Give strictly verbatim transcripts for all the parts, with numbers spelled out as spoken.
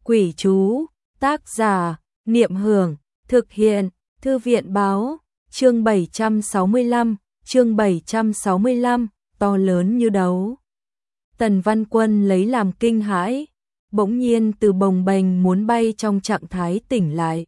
Quỷ chú, tác giả, Niệm Hưởng, thực hiện, Thư viện báo, chương bảy trăm sáu mươi lăm, chương bảy trăm sáu mươi lăm, to lớn như đấu. Tần Văn Quân lấy làm kinh hãi, bỗng nhiên từ bồng bềnh muốn bay trong trạng thái tỉnh lại.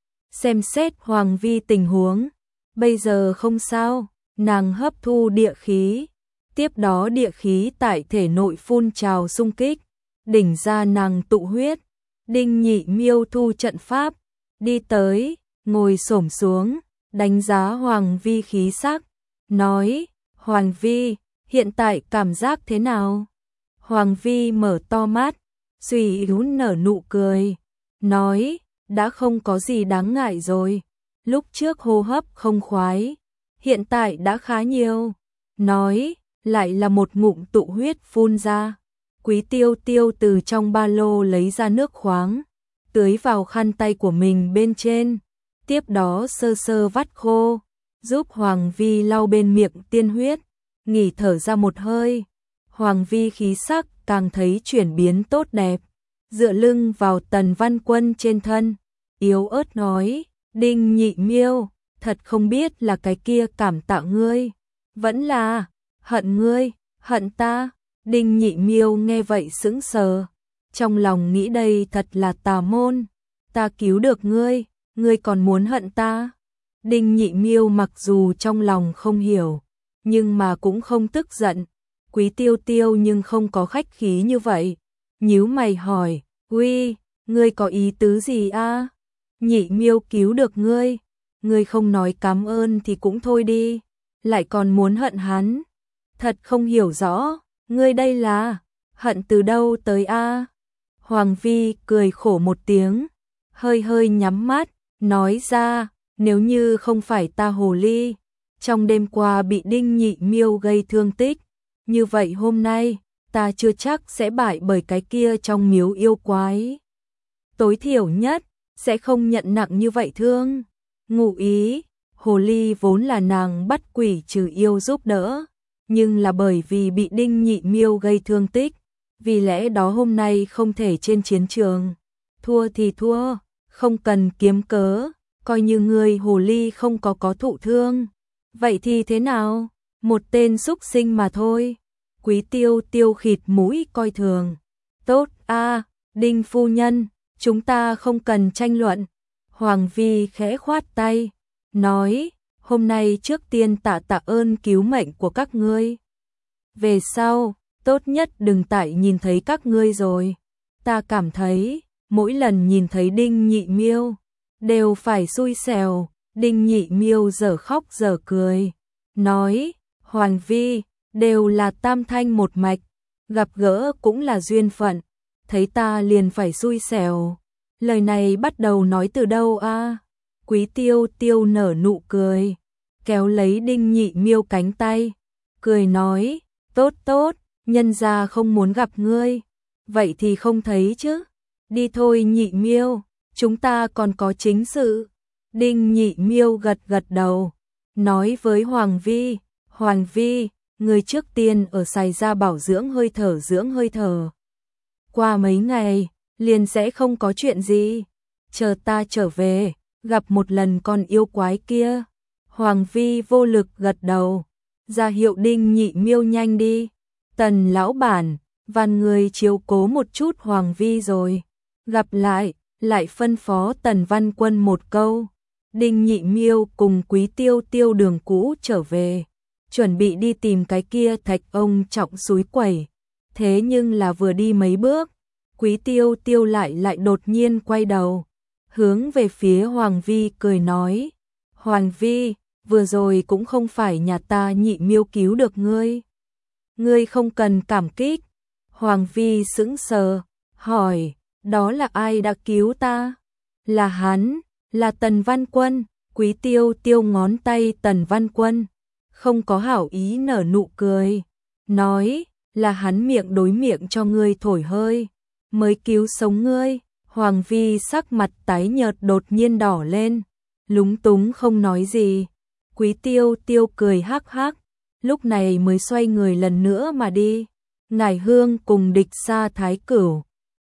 Xem xét Hoàng Vi tình huống, bây giờ không sao, nàng hấp thu địa khí, tiếp đó địa khí tại thể nội phun trào xung kích, đỉnh ra nàng tụ huyết. Đinh Nhị Miêu thu trận pháp, đi tới, ngồi xổm xuống, đánh giá Hoàng Vi khí sắc, nói: "Hoàng Vi, hiện tại cảm giác thế nào?" Hoàng Vi mở to mắt, suy yếu nở nụ cười, nói: "Đã không có gì đáng ngại rồi, lúc trước hô hấp không khoái, hiện tại đã khá nhiều." Nói, lại là một ngụm tụ huyết phun ra. Quý Tiêu Tiêu từ trong ba lô lấy ra nước khoáng, tưới vào khăn tay của mình bên trên, tiếp đó sơ sơ vắt khô, giúp Hoàng Vi lau bên miệng tiên huyết, nghỉ thở ra một hơi. Hoàng Vi khí sắc càng thấy chuyển biến tốt đẹp, dựa lưng vào Tần Văn Quân trên thân, yếu ớt nói: "Đinh Nhị Miêu, thật không biết là cái kia cảm tạ ngươi, vẫn là hận ngươi, hận ta." Đinh Nhị Miêu nghe vậy sững sờ, trong lòng nghĩ đây thật là tà môn, ta cứu được ngươi, ngươi còn muốn hận ta? Đinh Nhị Miêu mặc dù trong lòng không hiểu, nhưng mà cũng không tức giận. Quý Tiêu Tiêu nhưng không có khách khí như vậy, nhíu mày hỏi: "Uy, ngươi có ý tứ gì a? Nhị Miêu cứu được ngươi, ngươi không nói cảm ơn thì cũng thôi đi, lại còn muốn hận hắn, thật không hiểu rõ. Ngươi đây là hận từ đâu tới a?" Hoàng Vi cười khổ một tiếng, hơi hơi nhắm mắt, nói ra: "Nếu như không phải ta hồ ly, trong đêm qua bị Đinh Nhị Miêu gây thương tích, như vậy hôm nay, ta chưa chắc sẽ bại bởi cái kia trong miếu yêu quái. Tối thiểu nhất, sẽ không nhận nặng như vậy thương." Ngụ ý, hồ ly vốn là nàng bắt quỷ trừ yêu giúp đỡ, nhưng là bởi vì bị Đinh Nhị Miêu gây thương tích, vì lẽ đó hôm nay không thể trên chiến trường. Thua thì thua, không cần kiếm cớ, coi như người hồ ly không có có thụ thương. Vậy thì thế nào? Một tên súc sinh mà thôi. Quý Tiêu Tiêu khịt mũi coi thường. Tốt a, Đinh phu nhân, chúng ta không cần tranh luận. Hoàng Vi khẽ khoát tay, nói: "Hôm nay trước tiên tạ tạ ơn cứu mệnh của các ngươi. Về sau, tốt nhất đừng tại nhìn thấy các ngươi rồi. Ta cảm thấy, mỗi lần nhìn thấy Đinh Nhị Miêu, đều phải xui xẻo." Đinh Nhị Miêu dở khóc dở cười, nói: "Hoàng Vi, đều là tam thanh một mạch, gặp gỡ cũng là duyên phận, thấy ta liền phải xui xẻo. Lời này bắt đầu nói từ đâu a?" Quý Tiêu Tiêu nở nụ cười, kéo lấy Đinh Nhị Miêu cánh tay, cười nói: "Tốt tốt, nhân gia không muốn gặp ngươi, vậy thì không thấy chứ. Đi thôi Nhị Miêu, chúng ta còn có chính sự." Đinh Nhị Miêu gật gật đầu, nói với Hoàng Vi: "Hoàng Vi, người trước tiên ở xài ra bảo dưỡng hơi thở dưỡng hơi thở. Qua mấy ngày, liền sẽ không có chuyện gì. Chờ ta trở về, gặp một lần con yêu quái kia." Hoàng Vi vô lực gật đầu, ra hiệu Đinh Nhị Miêu nhanh đi. "Tần lão bản, van người chiếu cố một chút Hoàng Vi rồi. Gặp lại." Lại phân phó Tần Văn Quân một câu. Đinh Nhị Miêu cùng Quý Tiêu Tiêu đường cũ trở về, chuẩn bị đi tìm cái kia thạch ông trọng súi quẩy. Thế nhưng là vừa đi mấy bước, Quý Tiêu Tiêu lại lại đột nhiên quay đầu, hướng về phía Hoàng Vi cười nói: "Hoàng Vi, vừa rồi cũng không phải nhà ta Nhị Miêu cứu được ngươi. Ngươi không cần cảm kích." Hoàng Vi sững sờ, hỏi: "Đó là ai đã cứu ta?" "Là hắn, là Tần Văn Quân." Quý Tiêu Tiêu ngón tay Tần Văn Quân, không có hảo ý nở nụ cười, nói: "Là hắn miệng đối miệng cho ngươi thổi hơi, mới cứu sống ngươi." Hoàng Vi sắc mặt tái nhợt đột nhiên đỏ lên, lúng túng không nói gì. Quý Tiêu Tiêu cười hắc hắc, lúc này mới xoay người lần nữa mà đi. Ngải Hương cùng Địch Sa Thái Cửu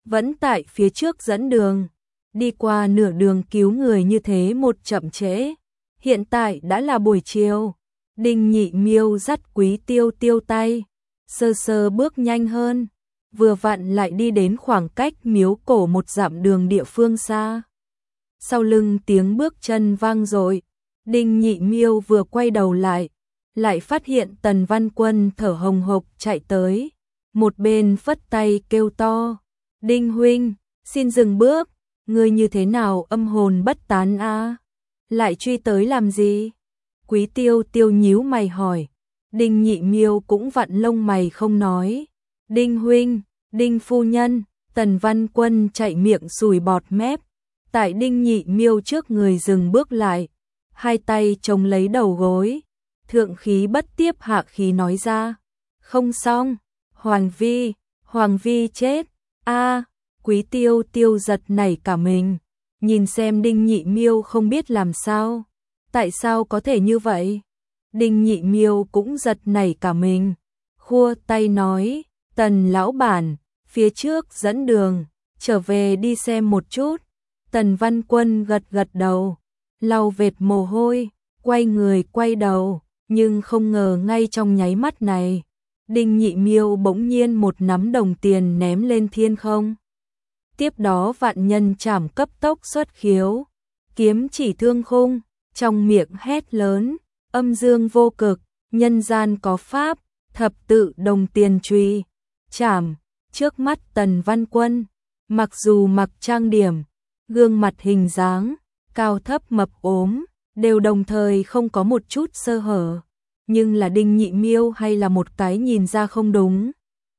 vẫn tại phía trước dẫn đường. Đi qua nửa đường cứu người như thế một chậm trễ. Hiện tại đã là buổi chiều. Đinh Nhị Miêu dắt Quý Tiêu Tiêu tay, sơ sơ bước nhanh hơn, vừa vặn lại đi đến khoảng cách miếu cổ một dặm đường địa phương xa. Sau lưng tiếng bước chân vang dội, Đinh Nhị Miêu vừa quay đầu lại, lại phát hiện Tần Văn Quân thở hồng hộc chạy tới, một bên phất tay kêu to, "Đinh huynh, xin dừng bước, ngươi như thế nào âm hồn bất tán a? Lại truy tới làm gì?" Quý Tiêu Tiêu nhíu mày hỏi. Đinh Nhị Miêu cũng vặn lông mày không nói. "Đinh huynh, Đinh phu nhân." Tần Văn Quân chạy miệng sùi bọt mép, tại Đinh Nhị Miêu trước người dừng bước lại, hai tay chống lấy đầu gối, thượng khí bất tiếp hạ khí nói ra, "Không xong, Hoàng Vi, Hoàng Vi chết." A, Quý Tiêu Tiêu giật nảy cả mình, nhìn xem Đinh Nhị Miêu không biết làm sao. Tại sao có thể như vậy? Đinh Nhị Miêu cũng giật nảy cả mình, khua tay nói, "Tần lão bản, phía trước dẫn đường, trở về đi xem một chút." Tần Văn Quân gật gật đầu, lau vệt mồ hôi, quay người quay đầu, nhưng không ngờ ngay trong nháy mắt này, Đinh Nhị Miêu bỗng nhiên một nắm đồng tiền ném lên thiên không. Tiếp đó vạn nhân trảm cấp tốc xuất khiếu, kiếm chỉ thương khung, trong miệng hét lớn, "Âm dương vô cực, nhân gian có pháp, thập tự đồng tiền truy." Chảm, trước mắt Tần Văn Quân, mặc dù mặc trang điểm, gương mặt hình dáng, cao thấp mập ốm, đều đồng thời không có một chút sơ hở, nhưng là Đinh Nhị Miêu hay là một cái nhìn ra không đúng.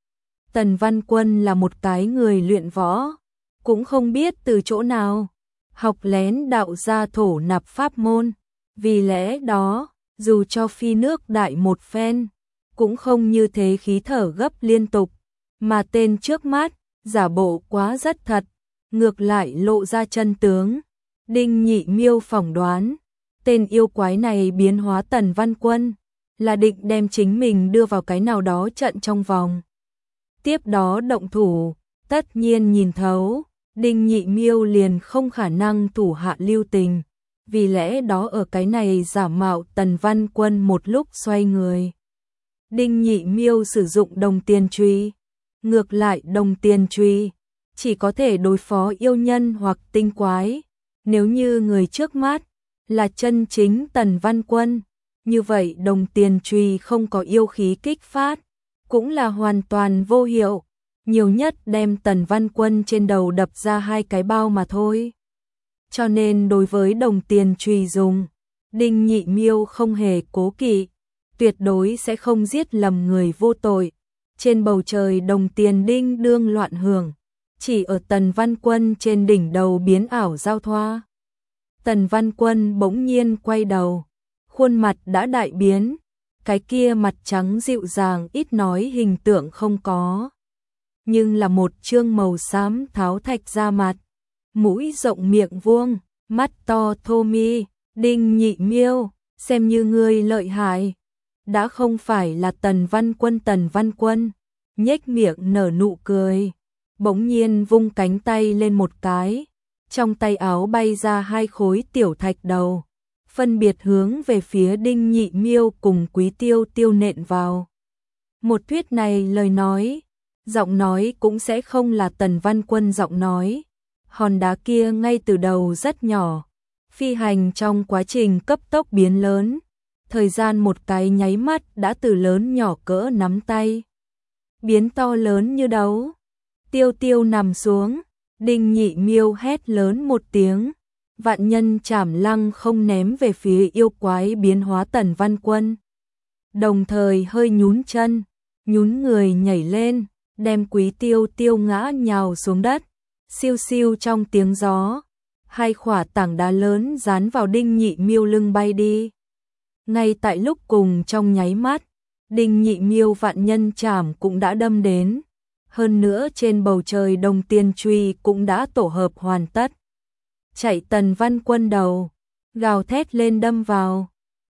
Tần Văn Quân là một cái người luyện võ, cũng không biết từ chỗ nào học lén đạo gia thổ nạp pháp môn, vì lẽ đó, dù cho phi nước đại một phen, cũng không như thế khí thở gấp liên tục, mà tên trước mắt, giả bộ quá rất thật, ngược lại lộ ra chân tướng. Đinh Nhị Miêu phỏng đoán, tên yêu quái này biến hóa Tần Văn Quân, là định đem chính mình đưa vào cái nào đó trận trong vòng. Tiếp đó động thủ, tất nhiên nhìn thấu, Đinh Nhị Miêu liền không khả năng thủ hạ lưu tình, vì lẽ đó ở cái này giả mạo Tần Văn Quân một lúc xoay người. Đinh Nhị Miêu sử dụng đồng tiền truy, ngược lại đồng tiền truy chỉ có thể đối phó yêu nhân hoặc tinh quái, nếu như người trước mắt là chân chính Tần Văn Quân, như vậy đồng tiền truy không có yêu khí kích phát, cũng là hoàn toàn vô hiệu, nhiều nhất đem Tần Văn Quân trên đầu đập ra hai cái bao mà thôi. Cho nên đối với đồng tiền truy dùng, Đinh Nhị Miêu không hề cố kỵ, tuyệt đối sẽ không giết lầm người vô tội. Trên bầu trời đồng tiền đinh đương loạn hưởng, chỉ ở Tần Văn Quân trên đỉnh đầu biến ảo giao thoa. Tần Văn Quân bỗng nhiên quay đầu, khuôn mặt đã đại biến, cái kia mặt trắng dịu dàng ít nói hình tượng không có, nhưng là một trương màu xám tháo thạch da mặt, mũi rộng miệng vuông, mắt to thô mi. Đinh Nhị Miêu, xem như ngươi lợi hại, đã không phải là Tần Văn Quân. Tần Văn Quân nhếch miệng nở nụ cười, bỗng nhiên vung cánh tay lên một cái, trong tay áo bay ra hai khối tiểu thạch đầu, phân biệt hướng về phía Đinh Nhị Miêu cùng Quý Tiêu Tiêu nện vào. Một thuyết này lời nói, giọng nói cũng sẽ không là Tần Văn Quân giọng nói, hòn đá kia ngay từ đầu rất nhỏ, phi hành trong quá trình cấp tốc biến lớn, thời gian một cái nháy mắt đã từ lớn nhỏ cỡ nắm tay, biến to lớn như đấu. Tiêu Tiêu nằm xuống, Đinh Nhị Miêu hét lớn một tiếng, vạn nhân trảm lăng không ném về phía yêu quái biến hóa Tần Văn Quân. Đồng thời hơi nhún chân, nhún người nhảy lên, đem Quý Tiêu Tiêu ngã nhào xuống đất, siêu siêu trong tiếng gió, hai khỏa tảng đá lớn dán vào Đinh Nhị Miêu lưng bay đi. Ngay tại lúc cùng trong nháy mắt, Đinh Nhị Miêu vạn nhân trảm cũng đã đâm đến, hơn nữa trên bầu trời đồng tiền truy cũng đã tổ hợp hoàn tất. Chạy Tần Văn Quân đầu, gào thét lên đâm vào.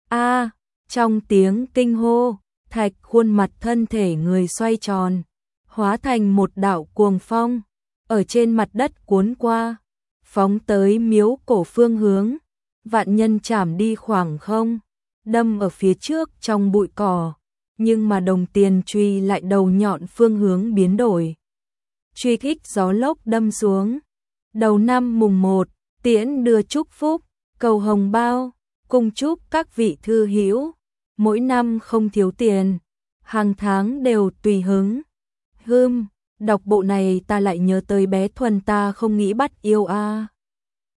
A, trong tiếng kinh hô, thạch khuôn mặt thân thể người xoay tròn, hóa thành một đạo cuồng phong, ở trên mặt đất cuốn qua, phóng tới miếu cổ phương hướng, vạn nhân chảm đi khoảng không, đâm ở phía trước trong bụi cỏ, nhưng mà đồng tiền truy lại đầu nhọn phương hướng biến đổi. Truy thích gió lốc đâm xuống. Đầu năm mùng một, tiễn đưa chúc phúc, cầu hồng bao, cùng chúc các vị thư hữu mỗi năm không thiếu tiền, hàng tháng đều tùy hứng. Hưm, đọc bộ này ta lại nhớ tới bé Thuần ta không nghĩ bắt yêu a. À.